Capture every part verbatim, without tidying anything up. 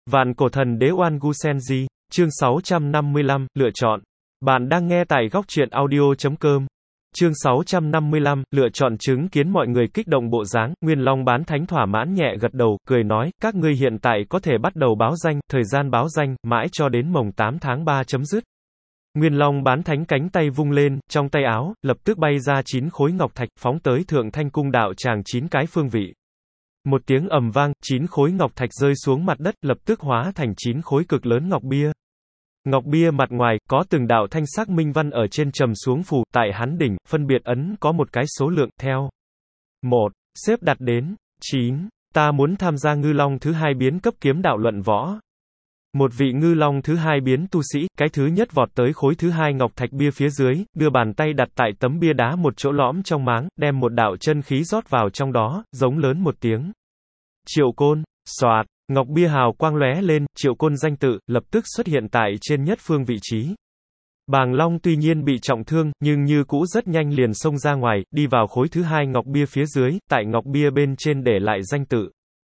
Vạn cổ thần đế Oan Gu Senji, chương sáu trăm năm mươi lăm, lựa chọn. Bạn đang nghe tại góc truyện audio.com. Chương sáu trăm năm mươi lăm, lựa chọn. Chứng kiến mọi người kích động bộ dáng, Nguyên Long bán thánh thỏa mãn nhẹ gật đầu, cười nói, các ngươi hiện tại có thể bắt đầu báo danh, thời gian báo danh, mãi cho đến mồng tám tháng ba chấm dứt. Nguyên Long bán thánh cánh tay vung lên, trong tay áo, lập tức bay ra chín khối ngọc thạch, phóng tới Thượng Thanh cung đạo tràng chín cái phương vị. Một tiếng ầm vang, chín khối ngọc thạch rơi xuống mặt đất, lập tức hóa thành chín khối cực lớn ngọc bia. Ngọc bia mặt ngoài, có từng đạo thanh sắc minh văn ở trên trầm xuống phù, tại hắn đỉnh, phân biệt ấn có một cái số lượng, theo. một. Xếp đặt đến. chín. Ta muốn tham gia ngư long thứ hai biến cấp kiếm đạo luận võ. Một vị ngư long thứ hai biến tu sĩ, cái thứ nhất vọt tới khối thứ hai ngọc thạch bia phía dưới, đưa bàn tay đặt tại tấm bia đá một chỗ lõm trong máng, đem một đạo chân khí rót vào trong đó, giống lớn một tiếng. Triệu Côn, xoạt, ngọc bia hào quang lóe lên, Triệu Côn danh tự, lập tức xuất hiện tại trên nhất phương vị trí. Bàng Long tuy nhiên bị trọng thương, nhưng như cũ rất nhanh liền xông ra ngoài, đi vào khối thứ hai ngọc bia phía dưới, tại ngọc bia bên trên để lại danh tự.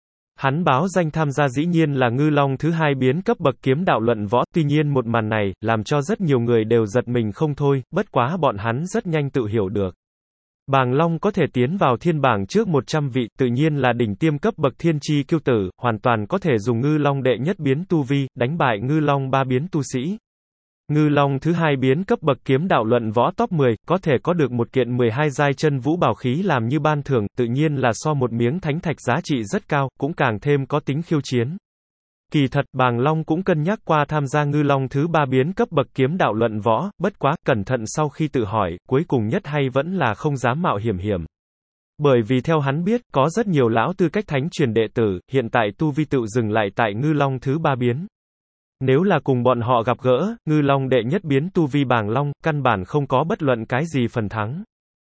Hắn báo danh tham gia dĩ nhiên là ngư long thứ hai biến cấp bậc kiếm đạo luận võ, tuy nhiên một màn này, làm cho rất nhiều người đều giật mình không thôi, bất quá bọn hắn rất nhanh tự hiểu được. Bàng Long có thể tiến vào thiên bảng trước một trăm vị, tự nhiên là đỉnh tiêm cấp bậc thiên chi kiêu tử, hoàn toàn có thể dùng ngư long đệ nhất biến tu vi, đánh bại ngư long ba biến tu sĩ. Ngư long thứ hai biến cấp bậc kiếm đạo luận võ top mười, có thể có được một kiện mười hai giai chân vũ bảo khí làm như ban thưởng, tự nhiên là so một miếng thánh thạch giá trị rất cao, cũng càng thêm có tính khiêu chiến. Kỳ thật, Bàng Long cũng cân nhắc qua tham gia ngư long thứ ba biến cấp bậc kiếm đạo luận võ, bất quá, cẩn thận sau khi tự hỏi, cuối cùng nhất hay vẫn là không dám mạo hiểm hiểm. Bởi vì theo hắn biết, có rất nhiều lão tư cách thánh truyền đệ tử, hiện tại tu vi tự dừng lại tại ngư long thứ ba biến. Nếu là cùng bọn họ gặp gỡ, ngư long đệ nhất biến tu vi Bàng Long, căn bản không có bất luận cái gì phần thắng.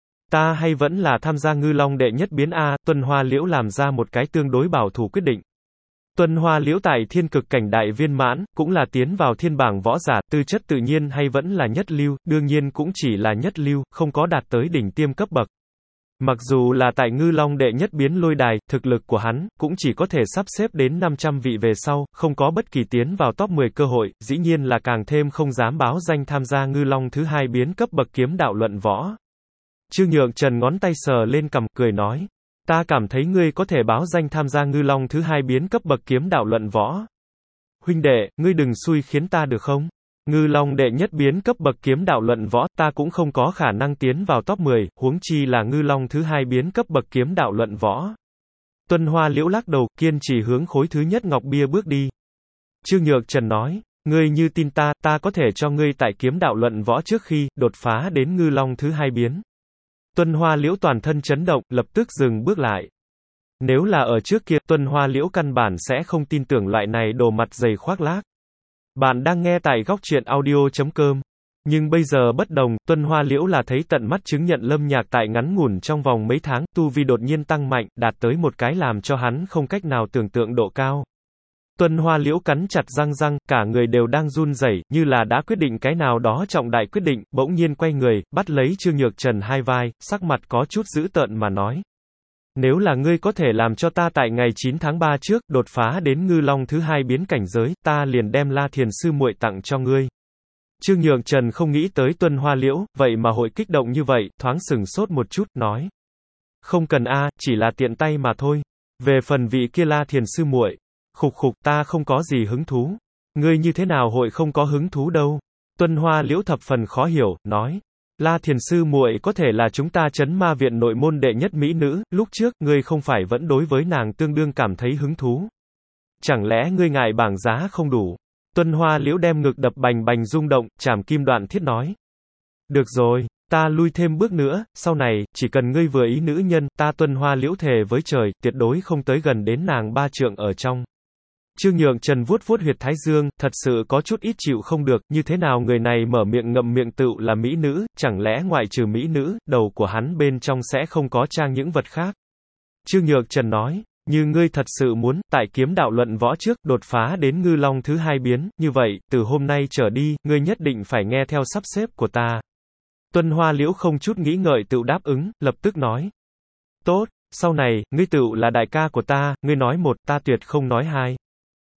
Ta hay vẫn là tham gia ngư long đệ nhất biến A, Tuân Hoa Liễu làm ra một cái tương đối bảo thủ quyết định. Tuân Hoa Liễu tại thiên cực cảnh đại viên mãn, cũng là tiến vào thiên bảng võ giả, tư chất tự nhiên hay vẫn là nhất lưu, đương nhiên cũng chỉ là nhất lưu, không có đạt tới đỉnh tiêm cấp bậc. Mặc dù là tại ngư long đệ nhất biến lôi đài, thực lực của hắn, cũng chỉ có thể sắp xếp đến năm trăm vị về sau, không có bất kỳ tiến vào top mười cơ hội, dĩ nhiên là càng thêm không dám báo danh tham gia ngư long thứ hai biến cấp bậc kiếm đạo luận võ. Trương Nhượng Trần ngón tay sờ lên cằm, cười nói. Ta cảm thấy ngươi có thể báo danh tham gia ngư long thứ hai biến cấp bậc kiếm đạo luận võ. Huynh đệ, ngươi đừng xui khiến ta được không? Ngư long đệ nhất biến cấp bậc kiếm đạo luận võ, ta cũng không có khả năng tiến vào top mười, huống chi là ngư long thứ hai biến cấp bậc kiếm đạo luận võ. Tuân Hoa Liễu lắc đầu, kiên trì hướng khối thứ nhất ngọc bia bước đi. Trương Nhược Trần nói, ngươi như tin ta, ta có thể cho ngươi tại kiếm đạo luận võ trước khi đột phá đến ngư long thứ hai biến. Tuân Hoa Liễu toàn thân chấn động, lập tức dừng bước lại. Nếu là ở trước kia, Tuân Hoa Liễu căn bản sẽ không tin tưởng loại này đồ mặt dày khoác lác. Bạn đang nghe tại góc truyện audio.com. Nhưng bây giờ bất đồng, Tuân Hoa Liễu là thấy tận mắt chứng nhận Lâm Nhạc tại ngắn ngủn trong vòng mấy tháng, tu vi đột nhiên tăng mạnh, đạt tới một cái làm cho hắn không cách nào tưởng tượng độ cao. Tuân Hoa Liễu cắn chặt răng răng, cả người đều đang run rẩy, như là đã quyết định cái nào đó trọng đại quyết định, bỗng nhiên quay người, bắt lấy Trương Nhược Trần hai vai, sắc mặt có chút dữ tợn mà nói. Nếu là ngươi có thể làm cho ta tại ngày chín tháng ba trước, đột phá đến ngư long thứ hai biến cảnh giới, ta liền đem La Thiền sư muội tặng cho ngươi. Trương Nhược Trần không nghĩ tới Tuân Hoa Liễu, vậy mà hội kích động như vậy, thoáng sừng sốt một chút, nói. Không cần a, chỉ là tiện tay mà thôi. Về phần vị kia La Thiền sư muội, khục khục, ta không có gì hứng thú. Ngươi như thế nào hội không có hứng thú đâu? Tuân Hoa Liễu thập phần khó hiểu, nói. La Thiền sư muội có thể là chúng ta Trấn Ma viện nội môn đệ nhất mỹ nữ, lúc trước, ngươi không phải vẫn đối với nàng tương đương cảm thấy hứng thú. Chẳng lẽ ngươi ngại bảng giá không đủ? Tuân Hoa Liễu đem ngực đập bành bành rung động, chảm kim đoạn thiết nói. Được rồi, ta lui thêm bước nữa, sau này, chỉ cần ngươi vừa ý nữ nhân, ta Tuân Hoa Liễu thề với trời, tuyệt đối không tới gần đến nàng ba trượng ở trong. Trương Nhượng Trần vuốt vuốt huyệt thái dương, thật sự có chút ít chịu không được, như thế nào người này mở miệng ngậm miệng tựu là mỹ nữ, chẳng lẽ ngoại trừ mỹ nữ, đầu của hắn bên trong sẽ không có trang những vật khác. Trương Nhược Trần nói, như ngươi thật sự muốn, tại kiếm đạo luận võ trước, đột phá đến ngư long thứ hai biến, như vậy, từ hôm nay trở đi, ngươi nhất định phải nghe theo sắp xếp của ta. Tuân Hoa Liễu không chút nghĩ ngợi tựu đáp ứng, lập tức nói. Tốt, sau này, ngươi tựu là đại ca của ta, ngươi nói một, ta tuyệt không nói hai.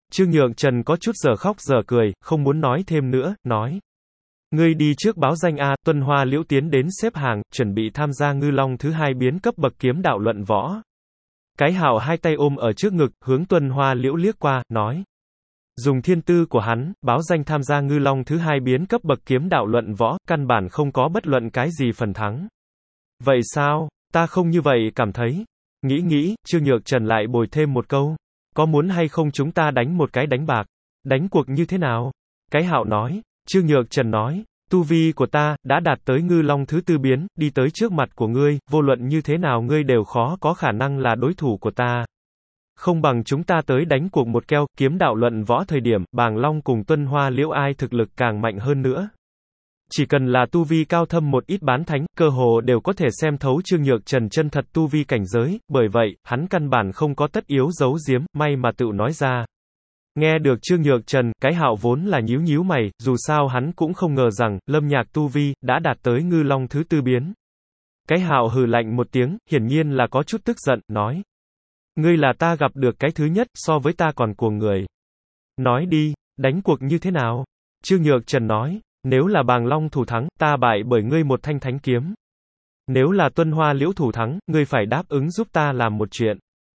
Trương Nhượng Trần có chút giờ khóc giờ cười, không muốn nói thêm nữa, nói. Ngươi đi trước báo danh a, Tuân Hoa Liễu tiến đến xếp hàng, chuẩn bị tham gia ngư long thứ hai biến cấp bậc kiếm đạo luận võ. Cái Hạo hai tay ôm ở trước ngực, hướng Tuân Hoa Liễu liếc qua, nói. Dùng thiên tư của hắn, báo danh tham gia ngư long thứ hai biến cấp bậc kiếm đạo luận võ, căn bản không có bất luận cái gì phần thắng. Vậy sao, ta không như vậy cảm thấy. Nghĩ nghĩ, Trương Nhược Trần lại bồi thêm một câu. Có muốn hay không chúng ta đánh một cái đánh bạc? Đánh cuộc như thế nào? Cái Hạo nói. Trương Nhược Trần nói. Tu vi của ta, đã đạt tới ngư long thứ tư biến, đi tới trước mặt của ngươi, vô luận như thế nào ngươi đều khó có khả năng là đối thủ của ta. Không bằng chúng ta tới đánh cuộc một keo, kiếm đạo luận võ thời điểm, Bàng Long cùng Tuân Hoa Liễu ai thực lực càng mạnh hơn nữa. Chỉ cần là tu vi cao thâm một ít bán thánh, cơ hồ đều có thể xem thấu Trương Nhược Trần chân thật tu vi cảnh giới, bởi vậy, hắn căn bản không có tất yếu giấu giếm, may mà tự nói ra. Nghe được Trương Nhược Trần, cái Hạo vốn là nhíu nhíu mày, dù sao hắn cũng không ngờ rằng, Lâm Nhạc tu vi, đã đạt tới ngư long thứ tư biến. Cái Hạo hừ lạnh một tiếng, hiển nhiên là có chút tức giận, nói. Ngươi là ta gặp được cái thứ nhất, so với ta còn cuồng người. Nói đi, đánh cuộc như thế nào? Trương Nhược Trần nói, nếu là Bàng Long thủ thắng, ta bại bởi ngươi một thanh thánh kiếm. Nếu là Tuân Hoa Liễu thủ thắng, ngươi phải đáp ứng giúp ta làm một chuyện.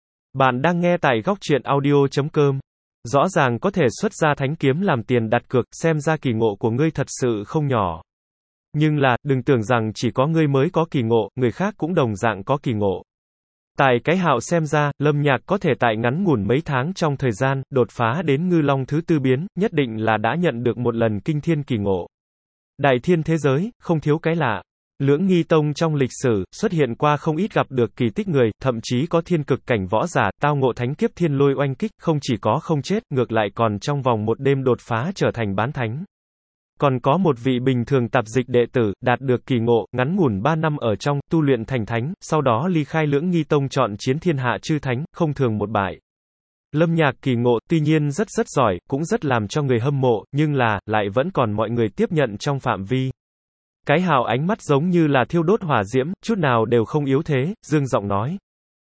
Bạn đang nghe tại góc truyện audio chấm com. Rõ ràng có thể xuất ra thánh kiếm làm tiền đặt cược, xem ra kỳ ngộ của ngươi thật sự không nhỏ. Nhưng là, đừng tưởng rằng chỉ có ngươi mới có kỳ ngộ, người khác cũng đồng dạng có kỳ ngộ. Tại cái Hạo xem ra, Lâm Nhạc có thể tại ngắn ngủn mấy tháng trong thời gian, đột phá đến ngư long thứ tư biến, nhất định là đã nhận được một lần kinh thiên kỳ ngộ. Đại thiên thế giới, không thiếu cái lạ. Lưỡng nghi tông trong lịch sử, xuất hiện qua không ít gặp được kỳ tích người, thậm chí có thiên cực cảnh võ giả, tao ngộ thánh kiếp thiên lôi oanh kích, không chỉ có không chết, ngược lại còn trong vòng một đêm đột phá trở thành bán thánh. Còn có một vị bình thường tạp dịch đệ tử, đạt được kỳ ngộ, ngắn ngủn ba năm ở trong, tu luyện thành thánh, sau đó ly khai lưỡng nghi tông chọn chiến thiên hạ chư thánh, không thường một bại. Lâm Nhạc kỳ ngộ, tuy nhiên rất rất giỏi, cũng rất làm cho người hâm mộ, nhưng là, lại vẫn còn mọi người tiếp nhận trong phạm vi. Cái Hạo ánh mắt giống như là thiêu đốt hỏa diễm, chút nào đều không yếu thế, dương giọng nói.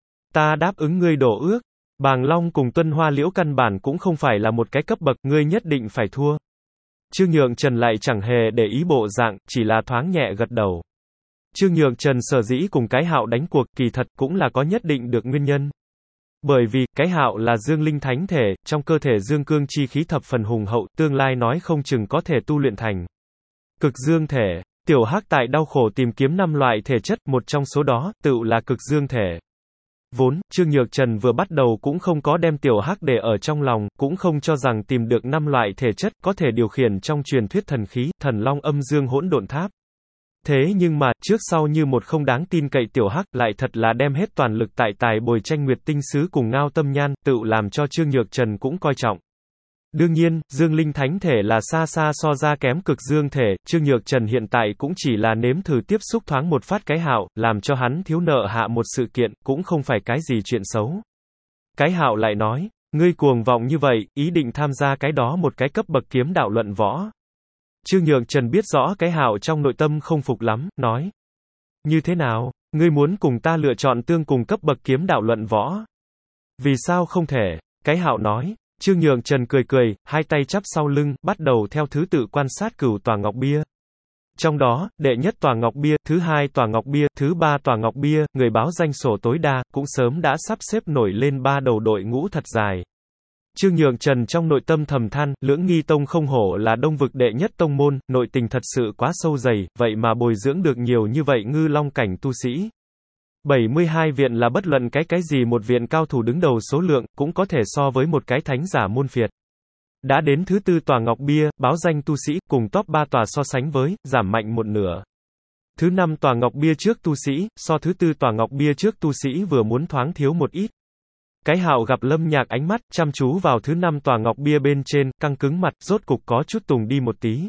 Ta đáp ứng ngươi đổ ước. Bàng Long cùng Tuân Hoa Liễu căn bản cũng không phải là một cái cấp bậc, ngươi nhất định phải thua. Trương Nhượng Trần lại chẳng hề để ý bộ dạng, chỉ là thoáng nhẹ gật đầu. Trương Nhượng Trần sở dĩ cùng cái Hạo đánh cuộc, kỳ thật cũng là có nhất định được nguyên nhân. Bởi vì, cái Hạo là dương linh thánh thể, trong cơ thể dương cương chi khí thập phần hùng hậu, tương lai nói không chừng có thể tu luyện thành cực dương thể. Tiểu Hắc tại đau khổ tìm kiếm năm loại thể chất, một trong số đó, tự là cực dương thể. Vốn, Trương Nhược Trần vừa bắt đầu cũng không có đem Tiểu Hắc để ở trong lòng, cũng không cho rằng tìm được năm loại thể chất, có thể điều khiển trong truyền thuyết thần khí, thần long âm dương hỗn độn tháp. Thế nhưng mà, trước sau như một không đáng tin cậy Tiểu Hắc, lại thật là đem hết toàn lực tại tài bồi tranh nguyệt tinh sứ cùng Ngao Tâm Nhan, tự làm cho Trương Nhược Trần cũng coi trọng. Đương nhiên, dương linh thánh thể là xa xa so ra kém cực dương thể, Trương Nhược Trần hiện tại cũng chỉ là nếm thử tiếp xúc thoáng một phát cái Hạo, làm cho hắn thiếu nợ hạ một sự kiện, cũng không phải cái gì chuyện xấu. Cái Hạo lại nói, ngươi cuồng vọng như vậy, ý định tham gia cái đó một cái cấp bậc kiếm đạo luận võ. Trương Nhược Trần biết rõ cái Hạo trong nội tâm không phục lắm, nói. Như thế nào, ngươi muốn cùng ta lựa chọn tương cùng cấp bậc kiếm đạo luận võ? Vì sao không thể? Cái Hạo nói. Trương Nhượng Trần cười cười, hai tay chắp sau lưng, bắt đầu theo thứ tự quan sát cửu tòa ngọc bia. Trong đó, đệ nhất tòa ngọc bia, thứ hai tòa ngọc bia, thứ ba tòa ngọc bia, người báo danh sổ tối đa, cũng sớm đã sắp xếp nổi lên ba đầu đội ngũ thật dài. Trương Nhượng Trần trong nội tâm thầm than, lưỡng nghi tông không hổ là đông vực đệ nhất tông môn, nội tình thật sự quá sâu dày, vậy mà bồi dưỡng được nhiều như vậy ngư long cảnh tu sĩ. bảy mươi hai viện là bất luận cái cái gì một viện cao thủ đứng đầu số lượng, cũng có thể so với một cái thánh giả môn phiệt. Đã đến thứ tư tòa ngọc bia, báo danh tu sĩ, cùng top ba tòa so sánh với, giảm mạnh một nửa. Thứ năm tòa ngọc bia trước tu sĩ, so thứ tư tòa ngọc bia trước tu sĩ vừa muốn thoáng thiếu một ít. Cái Hạo gặp Lâm Nhạc ánh mắt, chăm chú vào thứ năm tòa ngọc bia bên trên, căng cứng mặt, rốt cục có chút tùng đi một tí.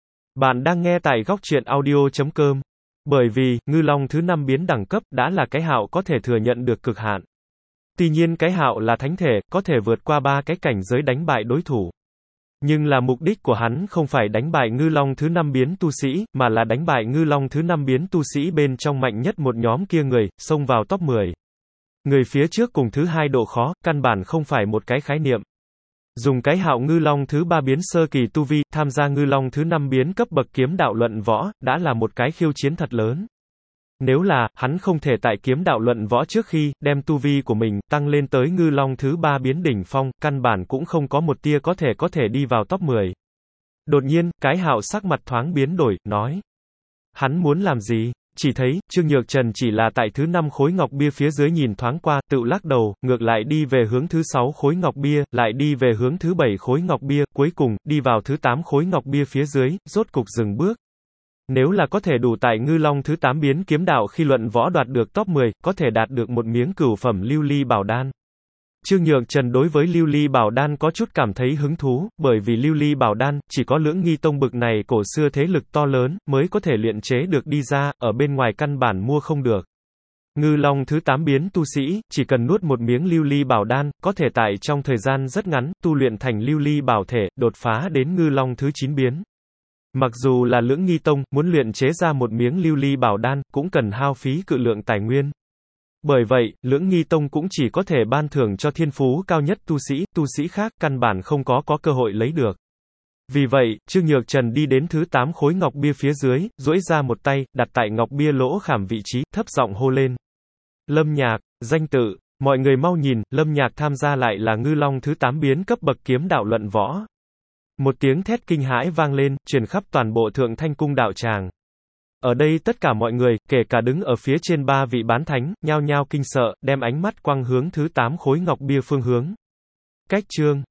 Bạn đang nghe tại góc truyện audio chấm com. Bởi vì, ngư long thứ năm biến đẳng cấp, đã là cái Hạo có thể thừa nhận được cực hạn. Tuy nhiên cái Hạo là thánh thể, có thể vượt qua ba cái cảnh giới đánh bại đối thủ. Nhưng là mục đích của hắn không phải đánh bại ngư long thứ năm biến tu sĩ, mà là đánh bại ngư long thứ năm biến tu sĩ bên trong mạnh nhất một nhóm kia người, xông vào top mười. Người phía trước cùng thứ hai độ khó, căn bản không phải một cái khái niệm. Dùng cái hạo ngư long thứ ba biến sơ kỳ tu vi, tham gia ngư long thứ năm biến cấp bậc kiếm đạo luận võ, đã là một cái khiêu chiến thật lớn. Nếu là, hắn không thể tại kiếm đạo luận võ trước khi, đem tu vi của mình, tăng lên tới ngư long thứ ba biến đỉnh phong, căn bản cũng không có một tia có thể có thể đi vào top mười. Đột nhiên, cái hạo sắc mặt thoáng biến đổi, nói. Hắn muốn làm gì? Chỉ thấy, Trương Nhược Trần chỉ là tại thứ năm khối ngọc bia phía dưới nhìn thoáng qua, tự lắc đầu, ngược lại đi về hướng thứ sáu khối ngọc bia, lại đi về hướng thứ bảy khối ngọc bia, cuối cùng, đi vào thứ tám khối ngọc bia phía dưới, rốt cục dừng bước. Nếu là có thể đủ tại ngư long thứ tám biến kiếm đạo khi luận võ đoạt được top mười, có thể đạt được một miếng cửu phẩm lưu ly bảo đan. Trương Nhược Trần đối với lưu ly bảo đan có chút cảm thấy hứng thú, bởi vì lưu ly bảo đan, chỉ có Lưỡng Nghi Tông bực này cổ xưa thế lực to lớn, mới có thể luyện chế được đi ra, ở bên ngoài căn bản mua không được. Ngư long thứ tám biến tu sĩ, chỉ cần nuốt một miếng lưu ly bảo đan, có thể tại trong thời gian rất ngắn, tu luyện thành lưu ly bảo thể, đột phá đến ngư long thứ chín biến. Mặc dù là Lưỡng Nghi Tông, muốn luyện chế ra một miếng lưu ly bảo đan, cũng cần hao phí cự lượng tài nguyên. Bởi vậy, Lưỡng Nghi Tông cũng chỉ có thể ban thưởng cho thiên phú cao nhất tu sĩ, tu sĩ khác căn bản không có có cơ hội lấy được. Vì vậy, Trương Nhược Trần đi đến thứ tám khối ngọc bia phía dưới, duỗi ra một tay, đặt tại ngọc bia lỗ khảm vị trí, thấp giọng hô lên. Lâm Nhạc, danh tự, mọi người mau nhìn, Lâm Nhạc tham gia lại là ngư long thứ tám biến cấp bậc kiếm đạo luận võ. Một tiếng thét kinh hãi vang lên, truyền khắp toàn bộ Thượng Thanh Cung đạo tràng. Ở đây tất cả mọi người, kể cả đứng ở phía trên ba vị bán thánh, nhao nhao kinh sợ, đem ánh mắt quăng hướng thứ tám khối ngọc bia phương hướng. Cách chương